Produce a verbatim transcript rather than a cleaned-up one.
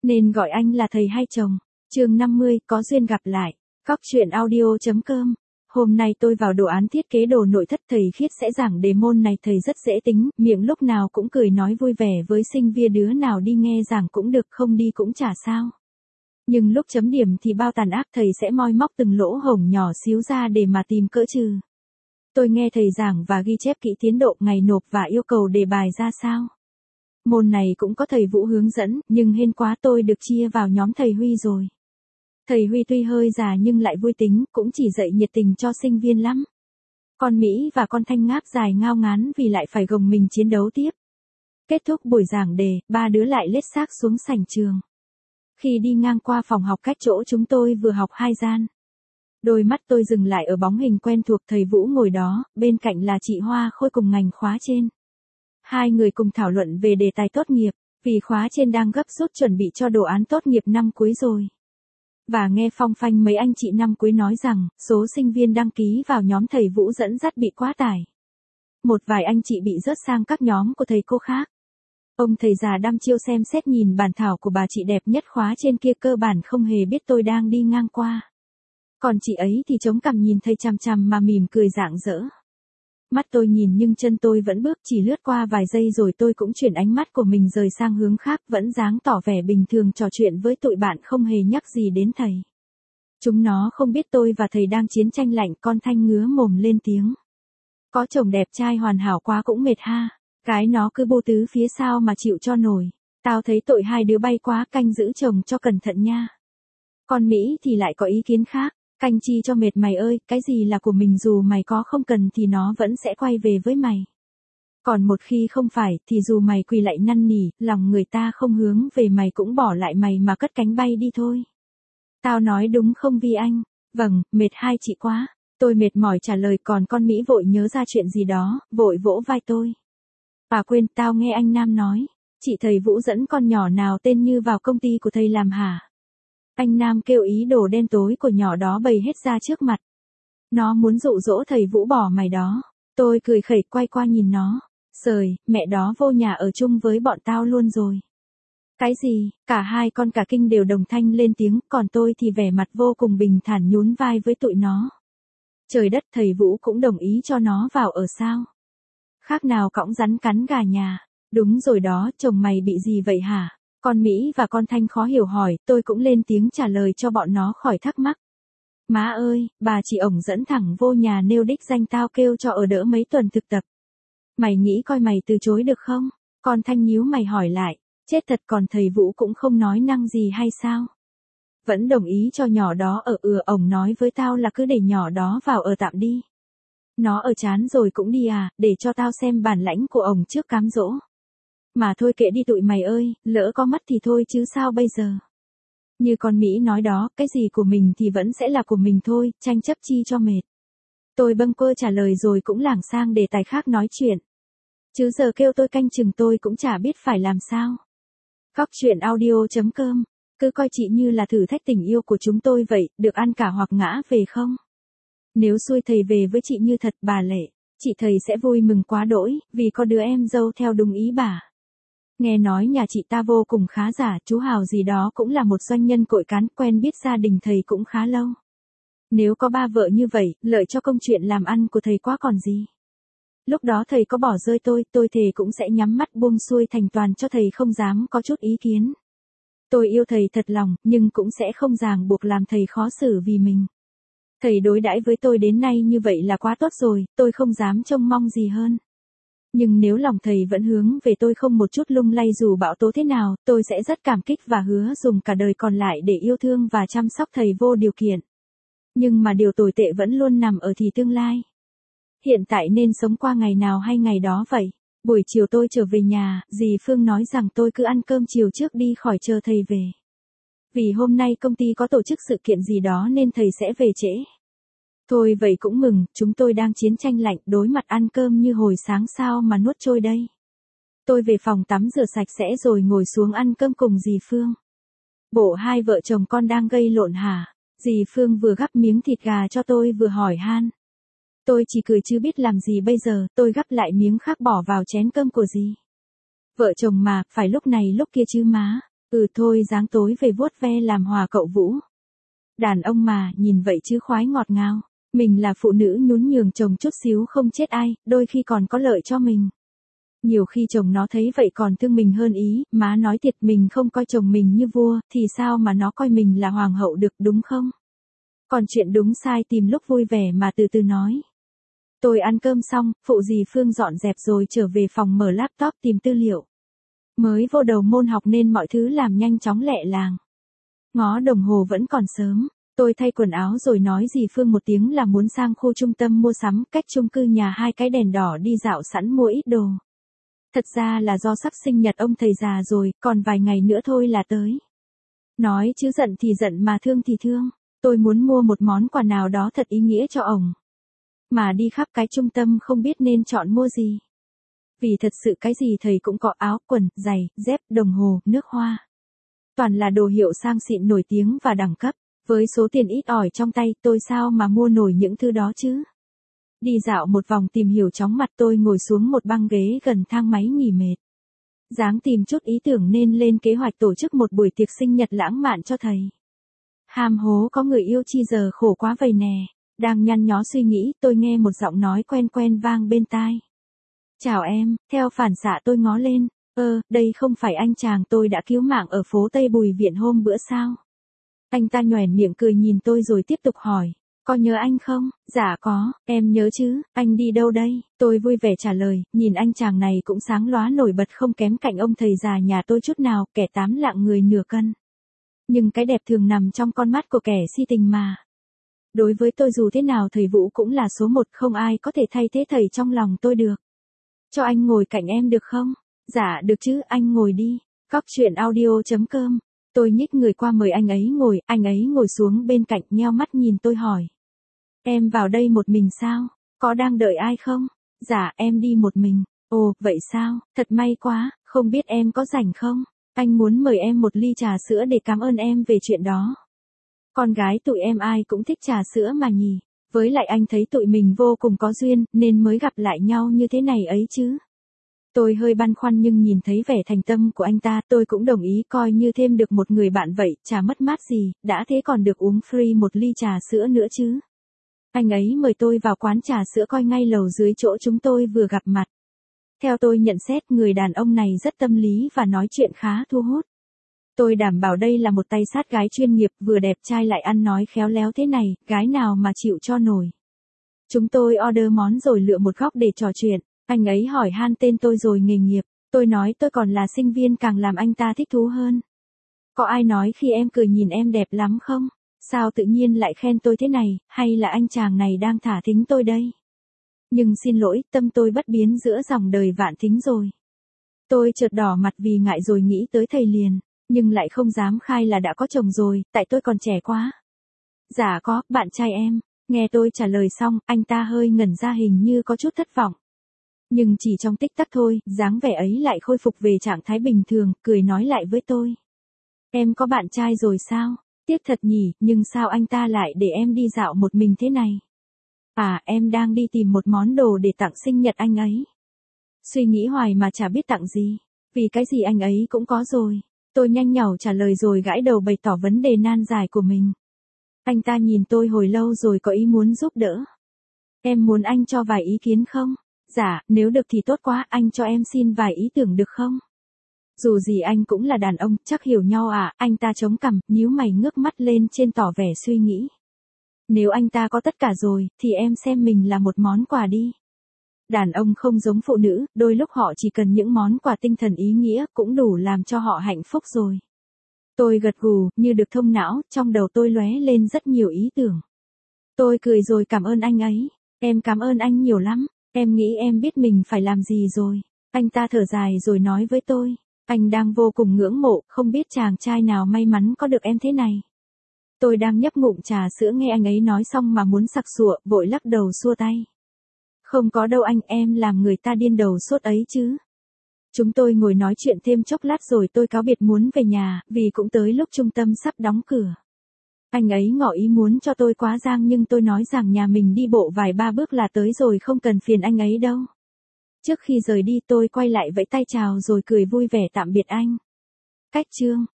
Nên gọi anh là thầy hay chồng. Chương năm mươi, có duyên gặp lại. Cóc truyện audio chấm com. Hôm nay tôi vào đồ án thiết kế đồ nội thất, thầy Khiết sẽ giảng đề môn này. Thầy rất dễ tính, miệng lúc nào cũng cười nói vui vẻ với sinh viên, đứa nào đi nghe giảng cũng được, không đi cũng chả sao. Nhưng lúc chấm điểm thì bao tàn ác, thầy sẽ moi móc từng lỗ hổng nhỏ xíu ra để mà tìm cỡ trừ. Tôi nghe thầy giảng và ghi chép kỹ tiến độ, ngày nộp và yêu cầu đề bài ra sao. Môn này cũng có thầy Vũ hướng dẫn, nhưng hên quá tôi được chia vào nhóm thầy Huy rồi. Thầy Huy tuy hơi già nhưng lại vui tính, cũng chỉ dạy nhiệt tình cho sinh viên lắm. Con Mỹ và con Thanh ngáp dài ngao ngán vì lại phải gồng mình chiến đấu tiếp. Kết thúc buổi giảng đề, ba đứa lại lết xác xuống sảnh trường. Khi đi ngang qua phòng học cách chỗ chúng tôi vừa học hai gian, đôi mắt tôi dừng lại ở bóng hình quen thuộc thầy Vũ ngồi đó, bên cạnh là chị Hoa Khôi cùng ngành khóa trên. Hai người cùng thảo luận về đề tài tốt nghiệp, vì khóa trên đang gấp rút chuẩn bị cho đồ án tốt nghiệp năm cuối rồi. Và nghe phong phanh mấy anh chị năm cuối nói rằng, số sinh viên đăng ký vào nhóm thầy Vũ dẫn dắt bị quá tải. Một vài anh chị bị rớt sang các nhóm của thầy cô khác. Ông thầy già đăm chiêu xem xét nhìn bản thảo của bà chị đẹp nhất khóa trên kia, cơ bản không hề biết tôi đang đi ngang qua. Còn chị ấy thì chống cằm nhìn thầy chằm chằm mà mỉm cười rạng rỡ. Mắt tôi nhìn nhưng chân tôi vẫn bước, chỉ lướt qua vài giây rồi tôi cũng chuyển ánh mắt của mình rời sang hướng khác, vẫn dáng tỏ vẻ bình thường trò chuyện với tụi bạn, không hề nhắc gì đến thầy. Chúng nó không biết tôi và thầy đang chiến tranh lạnh. Con Thanh ngứa mồm lên tiếng. Có chồng đẹp trai hoàn hảo quá cũng mệt ha. Cái nó cứ bô tứ phía sau mà chịu cho nổi. Tao thấy tội hai đứa bay quá, canh giữ chồng cho cẩn thận nha. Con Mỹ thì lại có ý kiến khác. Canh chi cho mệt mày ơi, cái gì là của mình dù mày có không cần thì nó vẫn sẽ quay về với mày. Còn một khi không phải thì dù mày quỳ lại năn nỉ, lòng người ta không hướng về mày cũng bỏ lại mày mà cất cánh bay đi thôi. Tao nói đúng không Vi Anh? Vâng, mệt hai chị quá. Tôi mệt mỏi trả lời, còn con Mỹ vội nhớ ra chuyện gì đó, vội vỗ vai tôi. À quên, tao nghe anh Nam nói, chị thầy Vũ dẫn con nhỏ nào tên Như vào công ty của thầy làm hả? Anh Nam kêu ý đồ đen tối của nhỏ đó bày hết ra trước mặt. Nó muốn dụ dỗ thầy Vũ bỏ mày đó. Tôi cười khẩy quay qua nhìn nó. Sời, mẹ đó vô nhà ở chung với bọn tao luôn rồi. Cái gì? Cả hai con cả kinh đều đồng thanh lên tiếng, còn tôi thì vẻ mặt vô cùng bình thản nhún vai với tụi nó. Trời đất, thầy Vũ cũng đồng ý cho nó vào ở sao? Khác nào cõng rắn cắn gà nhà. Đúng rồi đó, chồng mày bị gì vậy hả? Con Mỹ và con Thanh khó hiểu hỏi, tôi cũng lên tiếng trả lời cho bọn nó khỏi thắc mắc. Má ơi, bà chị ổng dẫn thẳng vô nhà nêu đích danh tao, kêu cho ở đỡ mấy tuần thực tập. Mày nghĩ coi mày từ chối được không? Con Thanh nhíu mày hỏi lại, chết thật, còn thầy Vũ cũng không nói năng gì hay sao? Vẫn đồng ý cho nhỏ đó ở. Ừ, ổng nói với tao là cứ để nhỏ đó vào ở tạm đi. Nó ở chán rồi cũng đi à, để cho tao xem bản lãnh của ổng trước cám dỗ. Mà thôi kệ đi tụi mày ơi, lỡ có mắt thì thôi chứ sao bây giờ. Như con Mỹ nói đó, cái gì của mình thì vẫn sẽ là của mình thôi, tranh chấp chi cho mệt. Tôi bâng quơ trả lời rồi cũng lảng sang đề tài khác nói chuyện. Chứ giờ kêu tôi canh chừng tôi cũng chả biết phải làm sao. Cóc truyện audio chấm com, cứ coi chị như là thử thách tình yêu của chúng tôi vậy, được ăn cả hoặc ngã về không? Nếu xui thầy về với chị Như thật, bà Lệ, chị thầy sẽ vui mừng quá đỗi, vì có đứa em dâu theo đúng ý bà. Nghe nói nhà chị ta vô cùng khá giả, chú Hào gì đó cũng là một doanh nhân cội cán, quen biết gia đình thầy cũng khá lâu. Nếu có ba vợ như vậy, lợi cho công chuyện làm ăn của thầy quá còn gì. Lúc đó thầy có bỏ rơi tôi, tôi thề cũng sẽ nhắm mắt buông xuôi thành toàn cho thầy, không dám có chút ý kiến. Tôi yêu thầy thật lòng, nhưng cũng sẽ không ràng buộc làm thầy khó xử vì mình. Thầy đối đãi với tôi đến nay như vậy là quá tốt rồi, tôi không dám trông mong gì hơn. Nhưng nếu lòng thầy vẫn hướng về tôi không một chút lung lay dù bão tố thế nào, tôi sẽ rất cảm kích và hứa dùng cả đời còn lại để yêu thương và chăm sóc thầy vô điều kiện. Nhưng mà điều tồi tệ vẫn luôn nằm ở thì tương lai. Hiện tại nên sống qua ngày nào hay ngày đó vậy. Buổi chiều tôi trở về nhà, dì Phương nói rằng tôi cứ ăn cơm chiều trước đi khỏi chờ thầy về. Vì hôm nay công ty có tổ chức sự kiện gì đó nên thầy sẽ về trễ. Thôi vậy cũng mừng, chúng tôi đang chiến tranh lạnh, đối mặt ăn cơm như hồi sáng sao mà nuốt trôi đây. Tôi về phòng tắm rửa sạch sẽ rồi ngồi xuống ăn cơm cùng dì Phương. Bộ hai vợ chồng con đang gây lộn hả? Dì Phương vừa gắp miếng thịt gà cho tôi vừa hỏi han. Tôi chỉ cười chứ biết làm gì bây giờ, tôi gắp lại miếng khác bỏ vào chén cơm của dì. Vợ chồng mà, phải lúc này lúc kia chứ má. Ừ thôi dáng tối về vuốt ve làm hòa cậu Vũ. Đàn ông mà, nhìn vậy chứ khoái ngọt ngào. Mình là phụ nữ nhún nhường chồng chút xíu không chết ai, đôi khi còn có lợi cho mình. Nhiều khi chồng nó thấy vậy còn thương mình hơn ý, má nói thiệt mình không coi chồng mình như vua, thì sao mà nó coi mình là hoàng hậu được đúng không? Còn chuyện đúng sai tìm lúc vui vẻ mà từ từ nói. Tôi ăn cơm xong, phụ dì Phương dọn dẹp rồi trở về phòng mở laptop tìm tư liệu. Mới vô đầu môn học nên mọi thứ làm nhanh chóng lẹ làng. Ngó đồng hồ vẫn còn sớm. Tôi thay quần áo rồi nói dì Phương một tiếng là muốn sang khu trung tâm mua sắm, cách chung cư nhà hai cái đèn đỏ đi dạo sẵn mua ít đồ. Thật ra là do sắp sinh nhật ông thầy già rồi, còn vài ngày nữa thôi là tới. Nói chứ giận thì giận mà thương thì thương. Tôi muốn mua một món quà nào đó thật ý nghĩa cho ổng. Mà đi khắp cái trung tâm không biết nên chọn mua gì. Vì thật sự cái gì thầy cũng có áo, quần, giày, dép, đồng hồ, nước hoa. Toàn là đồ hiệu sang xịn nổi tiếng và đẳng cấp. Với số tiền ít ỏi trong tay tôi sao mà mua nổi những thứ đó chứ. Đi dạo một vòng tìm hiểu chóng mặt tôi ngồi xuống một băng ghế gần thang máy nghỉ mệt. Dáng tìm chút ý tưởng nên lên kế hoạch tổ chức một buổi tiệc sinh nhật lãng mạn cho thầy. Hàm hố có người yêu chi giờ khổ quá vậy nè. Đang nhăn nhó suy nghĩ tôi nghe một giọng nói quen quen vang bên tai. Chào em, theo phản xạ tôi ngó lên. Ơ, đây không phải anh chàng tôi đã cứu mạng ở phố Tây Bùi Viện hôm bữa sao? Anh ta nhoẻn miệng cười nhìn tôi rồi tiếp tục hỏi. Có nhớ anh không? Dạ có, em nhớ chứ, anh đi đâu đây? Tôi vui vẻ trả lời, nhìn anh chàng này cũng sáng lóa nổi bật không kém cạnh ông thầy già nhà tôi chút nào, kẻ tám lạng người nửa cân. Nhưng cái đẹp thường nằm trong con mắt của kẻ si tình mà. Đối với tôi dù thế nào thầy Vũ cũng là số một, không ai có thể thay thế thầy trong lòng tôi được. Cho anh ngồi cạnh em được không? Dạ được chứ, anh ngồi đi. Cóc truyện audio chấm com. Tôi nhích người qua mời anh ấy ngồi, anh ấy ngồi xuống bên cạnh nheo mắt nhìn tôi hỏi. Em vào đây một mình sao? Có đang đợi ai không? Dạ em đi một mình. Ồ, vậy sao? Thật may quá, không biết em có rảnh không? Anh muốn mời em một ly trà sữa để cảm ơn em về chuyện đó. Con gái tụi em ai cũng thích trà sữa mà nhỉ. Với lại anh thấy tụi mình vô cùng có duyên, nên mới gặp lại nhau như thế này ấy chứ. Tôi hơi băn khoăn nhưng nhìn thấy vẻ thành tâm của anh ta, tôi cũng đồng ý coi như thêm được một người bạn vậy, chả mất mát gì, đã thế còn được uống free một ly trà sữa nữa chứ. Anh ấy mời tôi vào quán trà sữa coi ngay lầu dưới chỗ chúng tôi vừa gặp mặt. Theo tôi nhận xét người đàn ông này rất tâm lý và nói chuyện khá thu hút. Tôi đảm bảo đây là một tay sát gái chuyên nghiệp, vừa đẹp trai lại ăn nói khéo léo thế này, gái nào mà chịu cho nổi. Chúng tôi order món rồi lựa một góc để trò chuyện. Anh ấy hỏi han tên tôi rồi nghề nghiệp, tôi nói tôi còn là sinh viên càng làm anh ta thích thú hơn. Có ai nói khi em cười nhìn em đẹp lắm không? Sao tự nhiên lại khen tôi thế này, hay là anh chàng này đang thả thính tôi đây? Nhưng xin lỗi, tâm tôi bất biến giữa dòng đời vạn thính rồi. Tôi chợt đỏ mặt vì ngại rồi nghĩ tới thầy liền, nhưng lại không dám khai là đã có chồng rồi, tại tôi còn trẻ quá. Dạ có, bạn trai em. Nghe tôi trả lời xong, anh ta hơi ngẩn ra hình như có chút thất vọng. Nhưng chỉ trong tích tắc thôi, dáng vẻ ấy lại khôi phục về trạng thái bình thường, cười nói lại với tôi. Em có bạn trai rồi sao? Tiếc thật nhỉ, nhưng sao anh ta lại để em đi dạo một mình thế này? À, em đang đi tìm một món đồ để tặng sinh nhật anh ấy. Suy nghĩ hoài mà chả biết tặng gì, vì cái gì anh ấy cũng có rồi. Tôi nhanh nhảu trả lời rồi gãi đầu bày tỏ vấn đề nan giải của mình. Anh ta nhìn tôi hồi lâu rồi có ý muốn giúp đỡ. Em muốn anh cho vài ý kiến không? Dạ, nếu được thì tốt quá, anh cho em xin vài ý tưởng được không? Dù gì anh cũng là đàn ông, chắc hiểu nhau à, anh ta chống cằm, nhíu mày ngước mắt lên trên tỏ vẻ suy nghĩ. Nếu anh ta có tất cả rồi, thì em xem mình là một món quà đi. Đàn ông không giống phụ nữ, đôi lúc họ chỉ cần những món quà tinh thần ý nghĩa cũng đủ làm cho họ hạnh phúc rồi. Tôi gật gù, như được thông não, trong đầu tôi lóe lên rất nhiều ý tưởng. Tôi cười rồi cảm ơn anh ấy. Em cảm ơn anh nhiều lắm. Em nghĩ em biết mình phải làm gì rồi. Anh ta thở dài rồi nói với tôi. Anh đang vô cùng ngưỡng mộ, không biết chàng trai nào may mắn có được em thế này. Tôi đang nhấp ngụm trà sữa nghe anh ấy nói xong mà muốn sặc sụa, vội lắc đầu xua tay. Không có đâu anh, em làm người ta điên đầu suốt ấy chứ. Chúng tôi ngồi nói chuyện thêm chốc lát rồi tôi cáo biệt muốn về nhà, vì cũng tới lúc trung tâm sắp đóng cửa. Anh ấy ngỏ ý muốn cho tôi quá giang nhưng tôi nói rằng nhà mình đi bộ vài ba bước là tới rồi, không cần phiền anh ấy đâu. Trước khi rời đi tôi quay lại vẫy tay chào rồi cười vui vẻ tạm biệt anh. Cách chương